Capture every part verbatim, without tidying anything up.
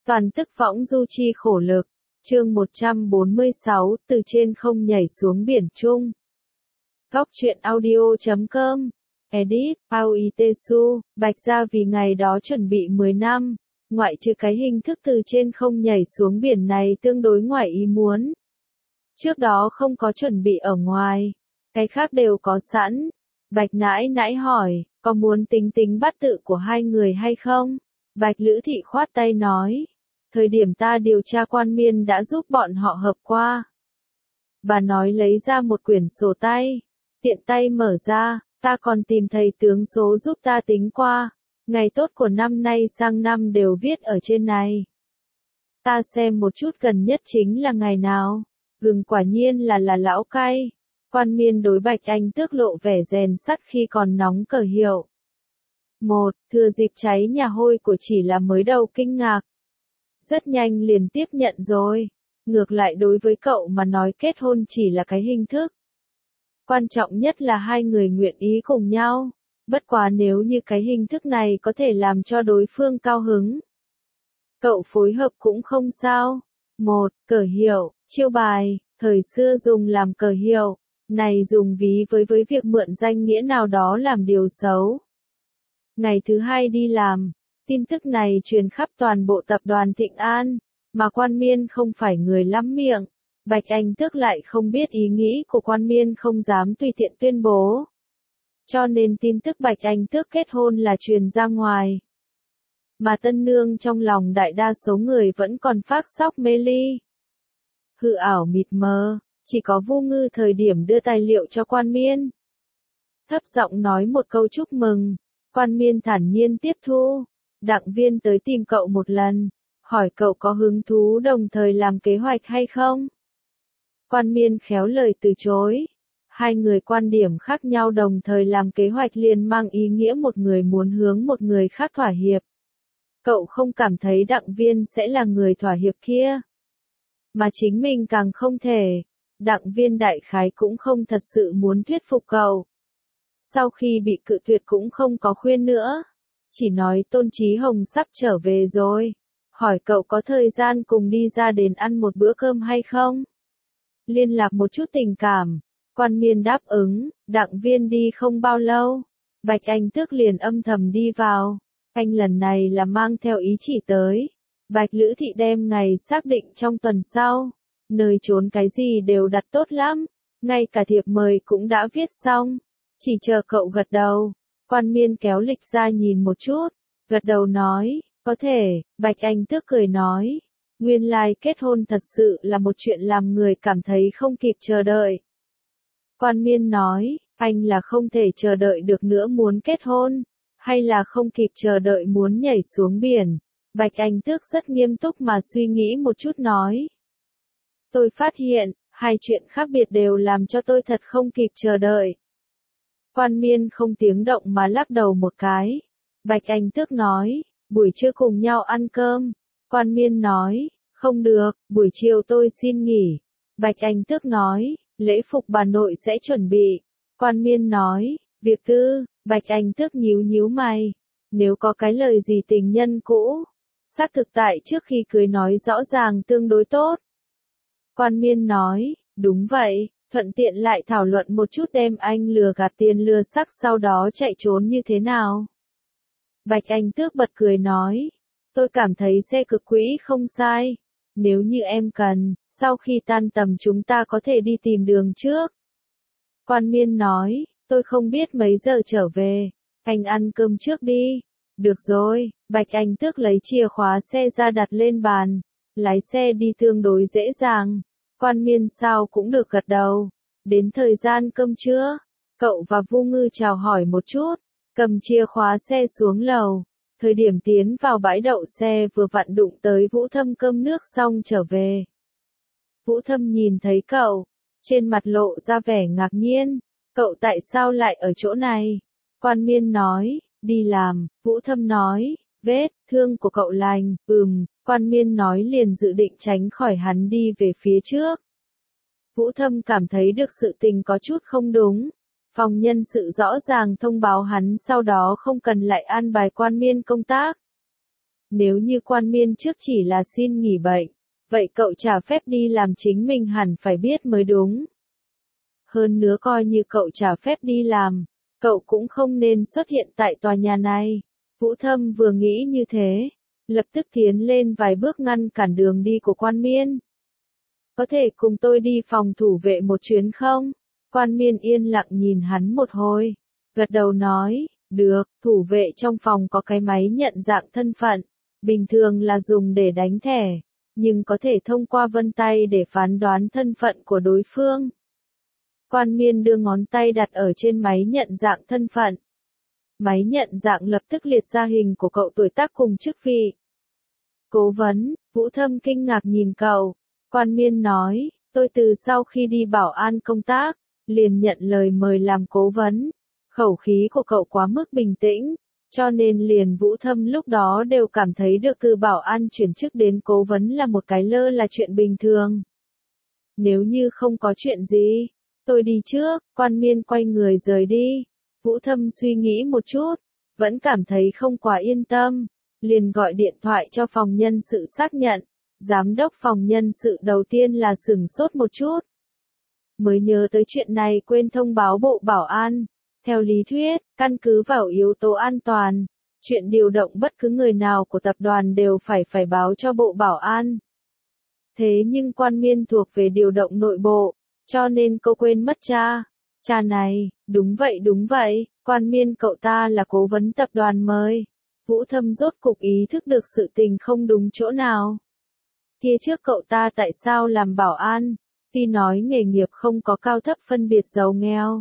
Toàn tức võng du chi khổ lực, chương một trăm bốn mươi sáu, từ trên không nhảy xuống biển chung. Góc truyện audio chấm com, edit, Aoitesu, Bạch Gia vì ngày đó chuẩn bị mười năm, ngoại trừ cái hình thức từ trên không nhảy xuống biển này tương đối ngoài ý muốn. Trước đó không có chuẩn bị ở ngoài, cái khác đều có sẵn. Bạch nãi nãi hỏi, có muốn tính tính bát tự của hai người hay không? Bạch Lữ Thị khoát tay nói, thời điểm ta điều tra quan miên đã giúp bọn họ hợp qua. Bà nói lấy ra một quyển sổ tay, tiện tay mở ra, ta còn tìm thầy tướng số giúp ta tính qua, ngày tốt của năm nay sang năm đều viết ở trên này. Ta xem một chút gần nhất chính là ngày nào, gừng quả nhiên là là lão cay. Quan miên đối Bạch Anh Tước lộ vẻ rèn sắt khi còn nóng cờ hiệu. Một, thừa dịp cháy nhà hôi của chỉ là mới đầu kinh ngạc. Rất nhanh liền tiếp nhận rồi. Ngược lại đối với cậu mà nói kết hôn chỉ là cái hình thức. Quan trọng nhất là hai người nguyện ý cùng nhau. Bất quá nếu như cái hình thức này có thể làm cho đối phương cao hứng, cậu phối hợp cũng không sao. Một, cờ hiệu, chiêu bài, thời xưa dùng làm cờ hiệu. Này dùng ví với với việc mượn danh nghĩa nào đó làm điều xấu. Ngày thứ hai đi làm, tin tức này truyền khắp toàn bộ tập đoàn Thịnh An, mà quan miên không phải người lắm miệng. Bạch Anh Tước lại không biết ý nghĩ của quan miên không dám tùy tiện tuyên bố. Cho nên tin tức Bạch Anh Tước kết hôn là truyền ra ngoài. Mà tân nương trong lòng đại đa số người vẫn còn phác sóc mê ly. Hư ảo mịt mờ. Chỉ có Vu Ngư thời điểm đưa tài liệu cho quan miên. Thấp giọng nói một câu chúc mừng, quan miên thản nhiên tiếp thu. Đặng Viên tới tìm cậu một lần, hỏi cậu có hứng thú đồng thời làm kế hoạch hay không. Quan miên khéo lời từ chối. Hai người quan điểm khác nhau đồng thời làm kế hoạch liền mang ý nghĩa một người muốn hướng một người khác thỏa hiệp. Cậu không cảm thấy Đặng Viên sẽ là người thỏa hiệp kia. Mà chính mình càng không thể. Đặng Viên đại khái cũng không thật sự muốn thuyết phục cậu. Sau khi bị cự tuyệt cũng không có khuyên nữa. Chỉ nói Tôn Chí Hồng sắp trở về rồi. Hỏi cậu có thời gian cùng đi ra đến ăn một bữa cơm hay không? Liên lạc một chút tình cảm. Quan miên đáp ứng, Đặng Viên đi không bao lâu. Bạch Anh Tước liền âm thầm đi vào. Anh lần này là mang theo ý chỉ tới. Bạch Lữ Thị đem ngày xác định trong tuần sau. Nơi trốn cái gì đều đặt tốt lắm, ngay cả thiệp mời cũng đã viết xong, chỉ chờ cậu gật đầu. Quan miên kéo lịch ra nhìn một chút, gật đầu nói, có thể. Bạch Anh Tước cười nói, nguyên lai kết hôn thật sự là một chuyện làm người cảm thấy không kịp chờ đợi. Quan miên nói, anh là không thể chờ đợi được nữa muốn kết hôn, hay là không kịp chờ đợi muốn nhảy xuống biển. Bạch Anh Tước rất nghiêm túc mà suy nghĩ một chút nói. Tôi phát hiện, hai chuyện khác biệt đều làm cho tôi thật không kịp chờ đợi. Quan miên không tiếng động mà lắc đầu một cái. Bạch Anh Tước nói, buổi trưa cùng nhau ăn cơm. Quan miên nói, không được, buổi chiều tôi xin nghỉ. Bạch Anh Tước nói, lễ phục bà nội sẽ chuẩn bị. Quan miên nói, việc tư. Bạch Anh Tước nhíu nhíu mày. Nếu có cái lời gì tình nhân cũ, xác thực tại trước khi cưới nói rõ ràng tương đối tốt. Quan miên nói, đúng vậy, thuận tiện lại thảo luận một chút đem anh lừa gạt tiền lừa sắc sau đó chạy trốn như thế nào. Bạch Anh Tước bật cười nói, tôi cảm thấy xe cực quỹ không sai. Nếu như em cần, sau khi tan tầm chúng ta có thể đi tìm đường trước. Quan miên nói, tôi không biết mấy giờ trở về, anh ăn cơm trước đi. Được rồi, Bạch Anh Tước lấy chìa khóa xe ra đặt lên bàn. Lái xe đi tương đối dễ dàng. Quan miên sao cũng được gật đầu. Đến thời gian cơm trưa, cậu và Vu Ngư chào hỏi một chút, cầm chìa khóa xe xuống lầu. Thời điểm tiến vào bãi đậu xe vừa vặn đụng tới Vũ Thâm cơm nước xong trở về. Vũ Thâm nhìn thấy cậu, trên mặt lộ ra vẻ ngạc nhiên. Cậu tại sao lại ở chỗ này? Quan miên nói, đi làm. Vũ Thâm nói, vết thương của cậu lành, ừm. Quan miên nói liền dự định tránh khỏi hắn đi về phía trước. Vũ Thâm cảm thấy được sự tình có chút không đúng. Phòng nhân sự rõ ràng thông báo hắn sau đó không cần lại an bài quan miên công tác. Nếu như Quan Miên trước chỉ là xin nghỉ bệnh, vậy cậu trả phép đi làm chính mình hẳn phải biết mới đúng. Hơn nữa coi như cậu trả phép đi làm, cậu cũng không nên xuất hiện tại tòa nhà này. Vũ Thâm vừa nghĩ như thế, lập tức tiến lên vài bước ngăn cản đường đi của Quan Miên. Có thể cùng tôi đi phòng thủ vệ một chuyến không? Quan Miên yên lặng nhìn hắn một hồi, gật đầu nói, được, thủ vệ trong phòng có cái máy nhận dạng thân phận, bình thường là dùng để đánh thẻ, nhưng có thể thông qua vân tay để phán đoán thân phận của đối phương. Quan Miên đưa ngón tay đặt ở trên máy nhận dạng thân phận. Máy nhận dạng lập tức liệt ra hình của cậu, tuổi tác cùng chức vị. Cố vấn, Vũ Thâm kinh ngạc nhìn cậu. Quan Miên nói, tôi từ sau khi đi bảo an công tác, liền nhận lời mời làm cố vấn. Khẩu khí của cậu quá mức bình tĩnh, cho nên liền Vũ Thâm lúc đó đều cảm thấy được từ bảo an chuyển chức đến cố vấn là một cái lơ là chuyện bình thường. Nếu như không có chuyện gì, tôi đi trước. Quan Miên quay người rời đi. Vũ Thâm suy nghĩ một chút, vẫn cảm thấy không quá yên tâm, liền gọi điện thoại cho phòng nhân sự xác nhận. Giám đốc phòng nhân sự đầu tiên là sửng sốt một chút, mới nhớ tới chuyện này quên thông báo bộ bảo an. Theo lý thuyết, căn cứ vào yếu tố an toàn, chuyện điều động bất cứ người nào của tập đoàn đều phải phải báo cho bộ bảo an. Thế nhưng Quan Miên thuộc về điều động nội bộ, cho nên cô quên mất cha. Cha này, đúng vậy đúng vậy, Quan Miên cậu ta là cố vấn tập đoàn mời. Vũ Thâm rốt cục ý thức được sự tình không đúng chỗ nào. Kia trước cậu ta tại sao làm bảo an, tuy nói nghề nghiệp không có cao thấp phân biệt giàu nghèo.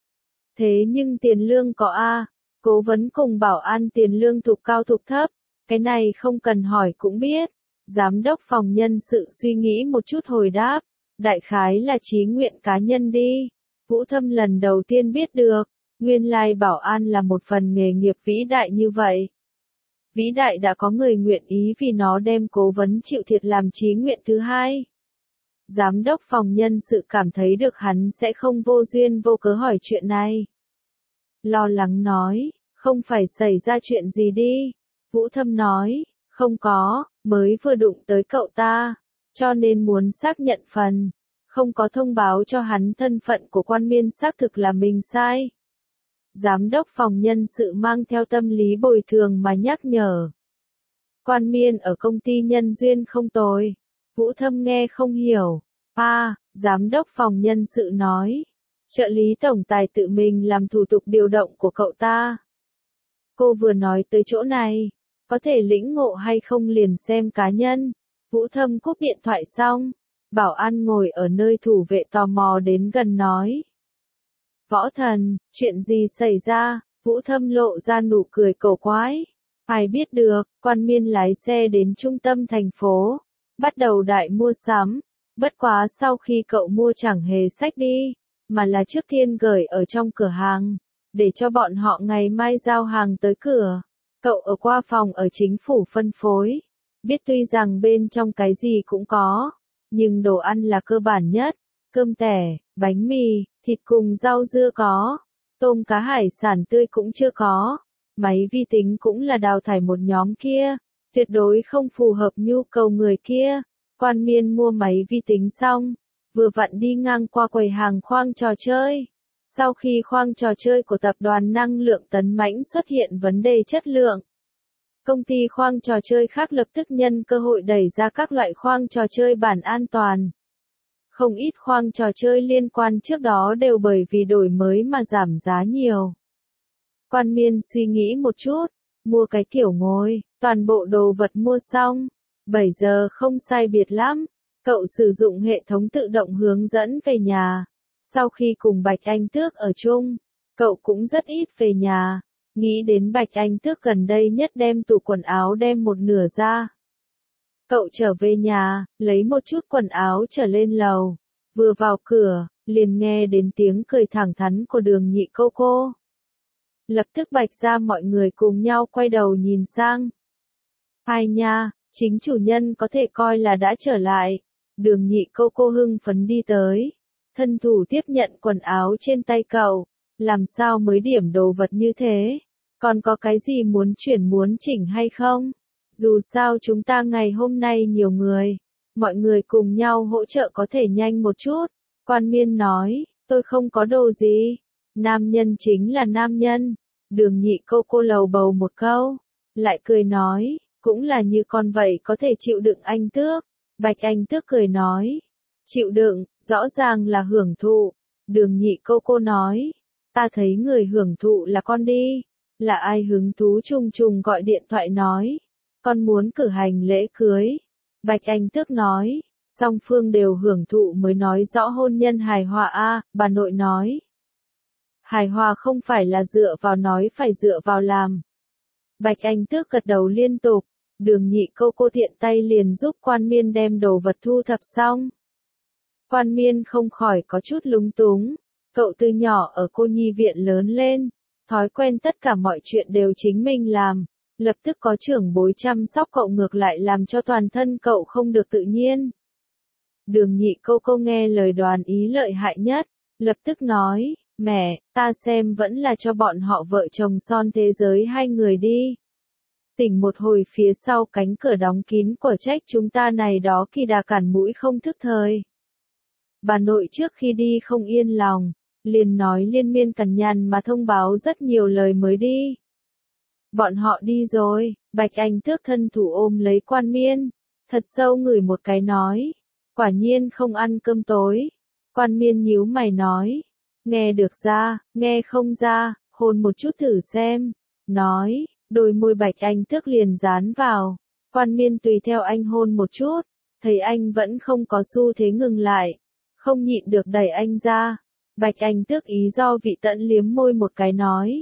Thế nhưng tiền lương có a, cố vấn cùng bảo an tiền lương thuộc cao thuộc thấp, cái này không cần hỏi cũng biết. Giám đốc phòng nhân sự suy nghĩ một chút hồi đáp, đại khái là chí nguyện cá nhân đi. Vũ Thâm lần đầu tiên biết được, nguyên lai bảo an là một phần nghề nghiệp vĩ đại như vậy. Vĩ đại đã có người nguyện ý vì nó đem cố vấn chịu thiệt làm chí nguyện thứ hai. Giám đốc phòng nhân sự cảm thấy được hắn sẽ không vô duyên vô cớ hỏi chuyện này. Lo lắng nói, không phải xảy ra chuyện gì đi. Vũ Thâm nói, không có, mới vừa đụng tới cậu ta, cho nên muốn xác nhận phần. Không có thông báo cho hắn thân phận của Quan Miên xác thực là mình sai. Giám đốc phòng nhân sự mang theo tâm lý bồi thường mà nhắc nhở. Quan Miên ở công ty nhân duyên không tồi. Vũ Thâm nghe không hiểu. À, giám đốc phòng nhân sự nói. Trợ lý tổng tài tự mình làm thủ tục điều động của cậu ta. Cô vừa nói tới chỗ này, có thể lĩnh ngộ hay không liền xem cá nhân. Vũ Thâm cúp điện thoại xong, bảo an ngồi ở nơi thủ vệ tò mò đến gần nói. Võ thần, chuyện gì xảy ra? Vũ Thâm lộ ra nụ cười cổ quái. Ai biết được, Quan Miên lái xe đến trung tâm thành phố, bắt đầu đại mua sắm. Bất quá sau khi cậu mua chẳng hề xách đi, mà là trước tiên gửi ở trong cửa hàng, để cho bọn họ ngày mai giao hàng tới cửa. Cậu ở qua phòng ở chính phủ phân phối, biết tuy rằng bên trong cái gì cũng có, nhưng đồ ăn là cơ bản nhất, cơm tẻ, bánh mì, thịt cùng rau dưa có, tôm cá hải sản tươi cũng chưa có, máy vi tính cũng là đào thải một nhóm kia, tuyệt đối không phù hợp nhu cầu người kia. Quan Miên mua máy vi tính xong, vừa vặn đi ngang qua quầy hàng khoang trò chơi. Sau khi khoang trò chơi của tập đoàn năng lượng Tấn Mãnh xuất hiện vấn đề chất lượng, công ty khoang trò chơi khác lập tức nhân cơ hội đẩy ra các loại khoang trò chơi bản an toàn. Không ít khoang trò chơi liên quan trước đó đều bởi vì đổi mới mà giảm giá nhiều. Quan Miên suy nghĩ một chút, mua cái kiểu ngồi, toàn bộ đồ vật mua xong, bảy giờ không sai biệt lắm, cậu sử dụng hệ thống tự động hướng dẫn về nhà. Sau khi cùng Bạch Anh Tước ở chung, cậu cũng rất ít về nhà, nghĩ đến Bạch Anh Tước gần đây nhất đem tủ quần áo đem một nửa ra. Cậu trở về nhà, lấy một chút quần áo trở lên lầu, vừa vào cửa, liền nghe đến tiếng cười thẳng thắn của Đường Nhị cô cô. Lập tức Bạch ra mọi người cùng nhau quay đầu nhìn sang. Hai nha, chính chủ nhân có thể coi là đã trở lại. Đường Nhị cô cô hưng phấn đi tới, thân thủ tiếp nhận quần áo trên tay cậu. Làm sao mới điểm đồ vật như thế? Còn có cái gì muốn chuyển muốn chỉnh hay không? Dù sao chúng ta ngày hôm nay nhiều người, mọi người cùng nhau hỗ trợ có thể nhanh một chút. Quan Miên nói, tôi không có đồ gì. Nam nhân chính là nam nhân. Đường Nhị cô cô lầu bầu một câu, lại cười nói, cũng là như con vậy có thể chịu đựng anh Tước. Bạch Anh Tước cười nói, chịu đựng, rõ ràng là hưởng thụ. Đường Nhị cô cô nói, ta thấy người hưởng thụ là con đi. Là ai hứng thú trùng trùng gọi điện thoại nói, con muốn cử hành lễ cưới. Bạch Anh Tước nói, song phương đều hưởng thụ mới nói rõ hôn nhân hài hòa a. Bà nội nói, hài hòa không phải là dựa vào nói phải dựa vào làm. Bạch Anh Tước gật đầu liên tục. Đường Nhị cô cô thiện tay liền giúp Quan Miên đem đồ vật thu thập xong. Quan Miên không khỏi có chút lúng túng. Cậu từ nhỏ ở cô nhi viện lớn lên, thói quen tất cả mọi chuyện đều chính mình làm. Lập tức có trưởng bối chăm sóc cậu ngược lại làm cho toàn thân cậu không được tự nhiên. Đường Nhị cô cô nghe lời Đoàn Ý lợi hại nhất, lập tức nói, mẹ, ta xem vẫn là cho bọn họ vợ chồng son thế giới hai người đi. Tỉnh một hồi phía sau cánh cửa đóng kín của trách chúng ta này đó kỳ đà cản mũi không thức thời. Bà nội trước khi đi không yên lòng, liền nói liên miên cằn nhằn mà thông báo rất nhiều lời mới đi. Bọn họ đi rồi. Bạch Anh Tước thân thủ ôm lấy Quan Miên, thật sâu ngửi một cái nói, quả nhiên không ăn cơm tối. Quan Miên nhíu mày nói, nghe được ra, nghe không ra, hôn một chút thử xem. Nói, đôi môi Bạch Anh Tước liền dán vào. Quan Miên tùy theo anh hôn một chút, thấy anh vẫn không có xu thế ngừng lại, không nhịn được đẩy anh ra. Bạch Anh Tước ý do vị tận liếm môi một cái nói,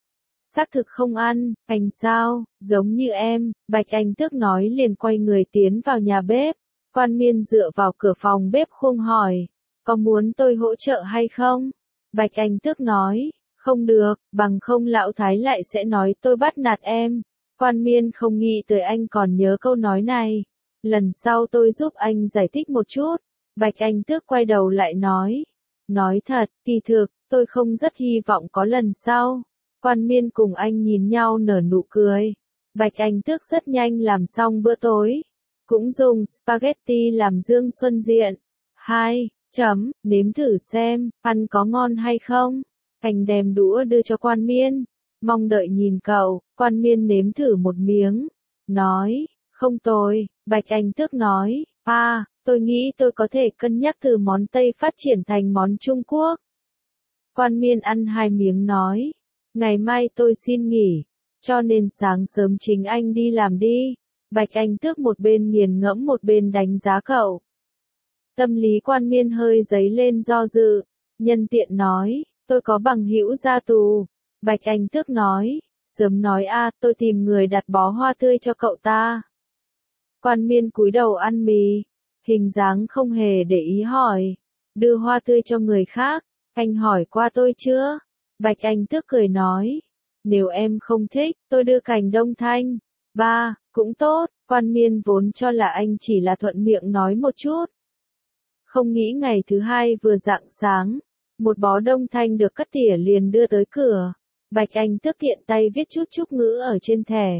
xác thực không ăn. Anh sao, giống như em. Bạch Anh Tước nói liền quay người tiến vào nhà bếp. Quan Miên dựa vào cửa phòng bếp khuông hỏi, có muốn tôi hỗ trợ hay không? Bạch Anh Tước nói, không được, bằng không lão thái lại sẽ nói tôi bắt nạt em. Quan Miên không nghĩ tới anh còn nhớ câu nói này. Lần sau tôi giúp anh giải thích một chút. Bạch Anh Tước quay đầu lại nói, nói thật, kỳ thực, tôi không rất hy vọng có lần sau. Quan Miên cùng anh nhìn nhau nở nụ cười. Bạch Anh Tước rất nhanh làm xong bữa tối, cũng dùng spaghetti làm dương xuân diện. Hai, chấm, nếm thử xem, ăn có ngon hay không? Anh đem đũa đưa cho Quan Miên, mong đợi nhìn cậu. Quan Miên nếm thử một miếng, nói, không tồi. Bạch Anh Tước nói, à, tôi nghĩ tôi có thể cân nhắc từ món Tây phát triển thành món Trung Quốc. Quan Miên ăn hai miếng nói, ngày mai tôi xin nghỉ, cho nên sáng sớm chính anh đi làm đi. Bạch Anh Tước một bên nghiền ngẫm một bên đánh giá cậu. Tâm lý Quan Miên hơi dấy lên do dự, nhân tiện nói, tôi có bằng hữu ra tù. Bạch Anh Tước nói, sớm nói a, tôi tìm người đặt bó hoa tươi cho cậu ta. Quan Miên cúi đầu ăn mì, hình dáng không hề để ý hỏi, đưa hoa tươi cho người khác, anh hỏi qua tôi chưa? Bạch Anh Tước cười nói, nếu em không thích, tôi đưa cành đông thanh. Ba, cũng tốt. Quan Miên vốn cho là anh chỉ là thuận miệng nói một chút. Không nghĩ ngày thứ hai vừa rạng sáng, một bó đông thanh được cắt tỉa liền đưa tới cửa. Bạch Anh Tước tiện tay viết chút chúc ngữ ở trên thẻ.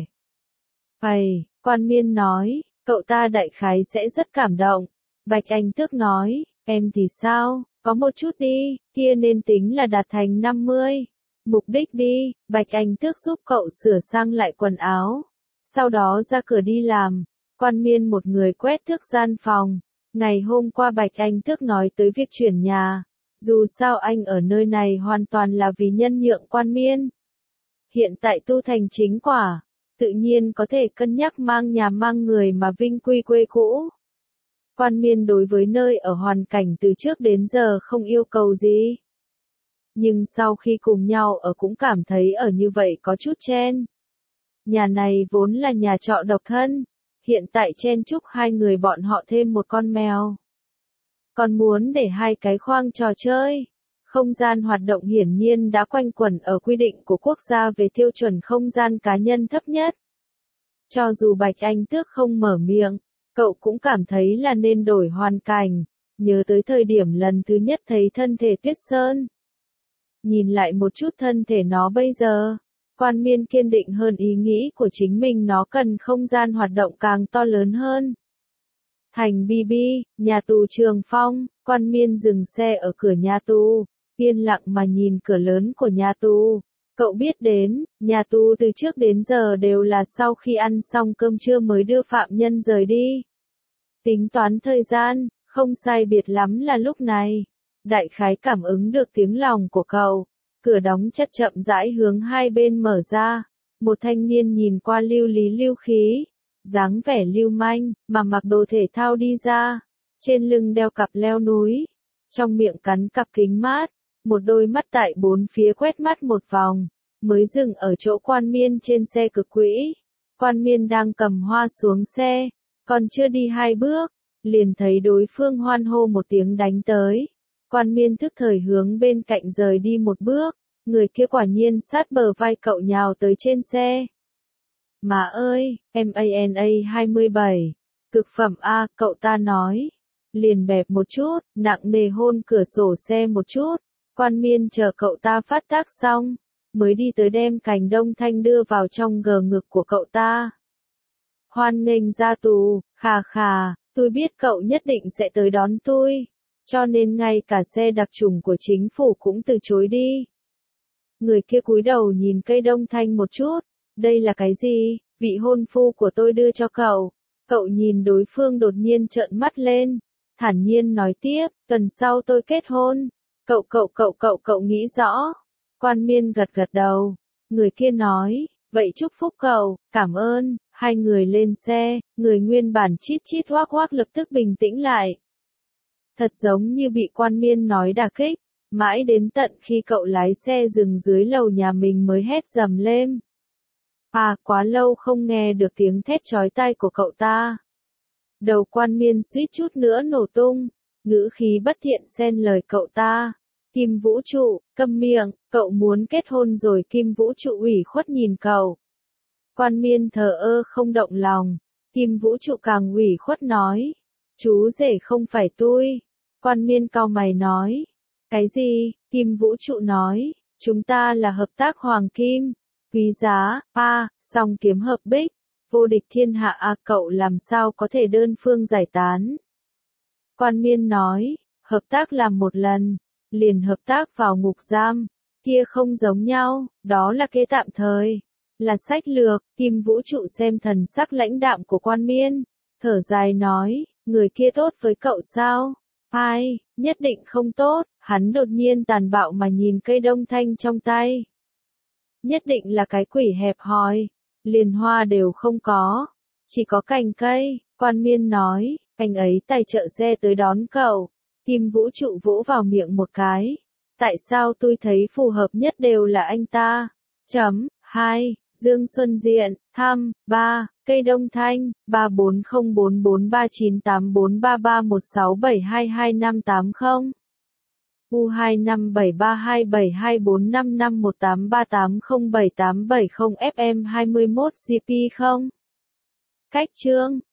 Ây, Quan Miên nói, cậu ta đại khái sẽ rất cảm động. Bạch Anh Tước nói, em thì sao, có một chút đi, kia nên tính là đạt thành năm mươi. Mục đích đi. Bạch Anh Tước giúp cậu sửa sang lại quần áo, sau đó ra cửa đi làm. Quan Miên một người quét thước gian phòng. Ngày hôm qua Bạch Anh Tước nói tới việc chuyển nhà. Dù sao anh ở nơi này hoàn toàn là vì nhân nhượng Quan Miên. Hiện tại tu thành chính quả, tự nhiên có thể cân nhắc mang nhà mang người mà vinh quy quê cũ. Quan Miên đối với nơi ở hoàn cảnh từ trước đến giờ không yêu cầu gì. Nhưng sau khi cùng nhau ở cũng cảm thấy ở như vậy có chút chen. Nhà này vốn là nhà trọ độc thân, hiện tại chen chúc hai người bọn họ thêm một con mèo. Còn muốn để hai cái khoang trò chơi. Không gian hoạt động hiển nhiên đã quanh quẩn ở quy định của quốc gia về tiêu chuẩn không gian cá nhân thấp nhất. Cho dù Bạch Anh Tước không mở miệng, cậu cũng cảm thấy là nên đổi hoàn cảnh, nhớ tới thời điểm lần thứ nhất thấy thân thể Tuyết Sơn. Nhìn lại một chút thân thể nó bây giờ, Quan Miên kiên định hơn ý nghĩ của chính mình, nó cần không gian hoạt động càng to lớn hơn. Thành bê bê, nhà tù Trường Phong, Quan Miên dừng xe ở cửa nhà tù, yên lặng mà nhìn cửa lớn của nhà tù. Cậu biết đến, nhà tù từ trước đến giờ đều là sau khi ăn xong cơm trưa mới đưa phạm nhân rời đi. Tính toán thời gian, không sai biệt lắm là lúc này. Đại khái cảm ứng được tiếng lòng của cậu. Cửa đóng chặt chậm rãi hướng hai bên mở ra. Một thanh niên nhìn qua lưu lý lưu khí, dáng vẻ lưu manh, mà mặc đồ thể thao đi ra. Trên lưng đeo cặp leo núi, trong miệng cắn cặp kính mát, một đôi mắt tại bốn phía quét mắt một vòng, mới dừng ở chỗ Quan Miên trên xe cực quỹ. Quan Miên đang cầm hoa xuống xe, còn chưa đi hai bước, liền thấy đối phương hoan hô một tiếng đánh tới. Quan Miên thức thời hướng bên cạnh rời đi một bước, người kia quả nhiên sát bờ vai cậu nhào tới trên xe. Má ơi, em a en a hai mươi bảy, cực phẩm A, cậu ta nói. Liền bẹp một chút, nặng nề hôn cửa sổ xe một chút. Quan Miên chờ cậu ta phát tác xong, mới đi tới đem cành đông thanh đưa vào trong gờ ngực của cậu ta. Hoan nghênh ra tù, khà khà, tôi biết cậu nhất định sẽ tới đón tôi, cho nên ngay cả xe đặc trùng của chính phủ cũng từ chối đi. Người kia cúi đầu nhìn cây đông thanh một chút, đây là cái gì, vị hôn phu của tôi đưa cho cậu. Cậu nhìn đối phương đột nhiên trợn mắt lên, thản nhiên nói tiếp, tuần sau tôi kết hôn. Cậu cậu cậu cậu cậu nghĩ rõ. Quan Miên gật gật đầu. Người kia nói, vậy chúc phúc cậu, cảm ơn. Hai người lên xe, người nguyên bản chít chít hoác hoác lập tức bình tĩnh lại. Thật giống như bị Quan Miên nói đả kích, mãi đến tận khi cậu lái xe dừng dưới lầu nhà mình mới hét dầm lên. À, quá lâu không nghe được tiếng thét chói tai của cậu ta. Đầu Quan Miên suýt chút nữa nổ tung, ngữ khí bất thiện xen lời cậu ta. Kim Vũ Trụ, câm miệng, cậu muốn kết hôn rồi. Kim Vũ Trụ ủy khuất nhìn cậu. Quan Miên thờ ơ không động lòng. Kim Vũ Trụ càng ủy khuất nói, chú rể không phải tôi. Quan Miên cau mày nói, cái gì? Kim Vũ Trụ nói, chúng ta là hợp tác hoàng kim, quý giá, a, song kiếm hợp bích, vô địch thiên hạ a, cậu làm sao có thể đơn phương giải tán? Quan Miên nói, hợp tác làm một lần, liền hợp tác vào ngục giam, kia không giống nhau, đó là kế tạm thời, là sách lược. Kim Vũ Trụ xem thần sắc lãnh đạm của Quan Miên, thở dài nói, người kia tốt với cậu sao? Ai, nhất định không tốt. Hắn đột nhiên tàn bạo mà nhìn cây đông thanh trong tay. Nhất định là cái quỷ hẹp hòi, liền hoa đều không có, chỉ có cành cây. Quan Miên nói, anh ấy tài trợ xe tới đón cậu. Kim Vũ Trụ vỗ vào miệng một cái. Tại sao tôi thấy phù hợp nhất đều là anh ta? Chấm, hai, Dương Xuân Diện, thăm, ba, cây đông thanh, ba bốn không bốn bốn ba chín tám bốn ba ba một sáu bảy hai hai năm tám không. U hai năm bảy ba hai bảy hai bốn năm năm một tám ba tám không bảy tám bảy không F M hai mươi mốt G P không. Cách chương